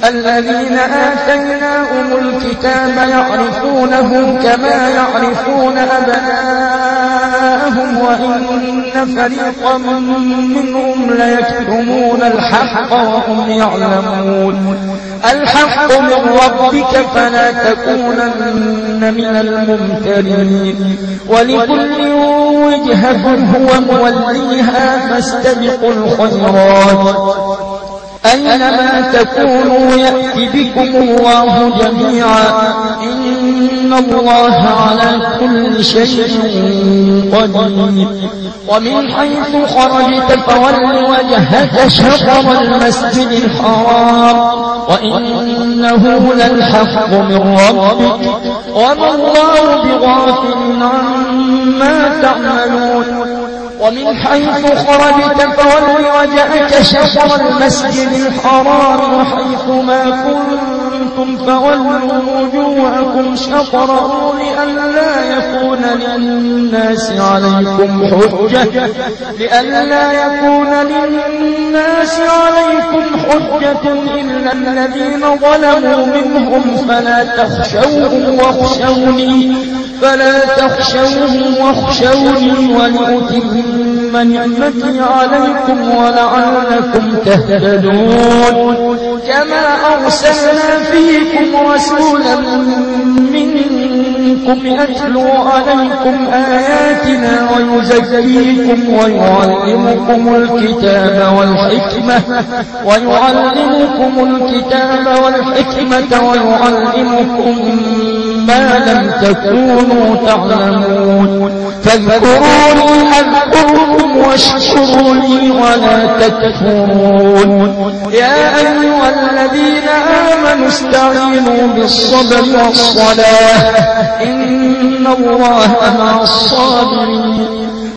الذين آتيناهم الكتاب يعرفونه كما يعرفون أبناءهم وإن فريقا منهم ليكتمون الحق وهم يعلمون الحق من ربك فلا تكونن من الممترين ولكل وجهة هو موليها فاستبقوا الخيرات أينما تكونوا يأتي بكم الله جميعا إن الله على كل شيء قدير ومن حيث خرجت فول وجهك شطر المسجد الحرام وإنه للحق من ربك وما الله بغافل عما تعملون ومن حيث خرجت فول وجهك شطر المسجد الحرام وحيث ما كنتم فولوا وجوهكم شطره لئلا يكون للناس عليكم حجة إلا الذين ظلموا منهم فلا تخشوهم واخشوني ولأتم نعمتي عليكم ولعلكم تهتدون كما أرسلنا فيكم رسولا منكم يتلو عليكم آياتنا ويزكيكم ويعلمكم الكتاب والحكمة ويعلمكم ما لم تكونوا تعلمون فاذكروني أذكركم واشكروا لي ولا تكفرون يا أيها الذين آمنوا استعينوا بالصبر والصلاة إن الله مع الصابرين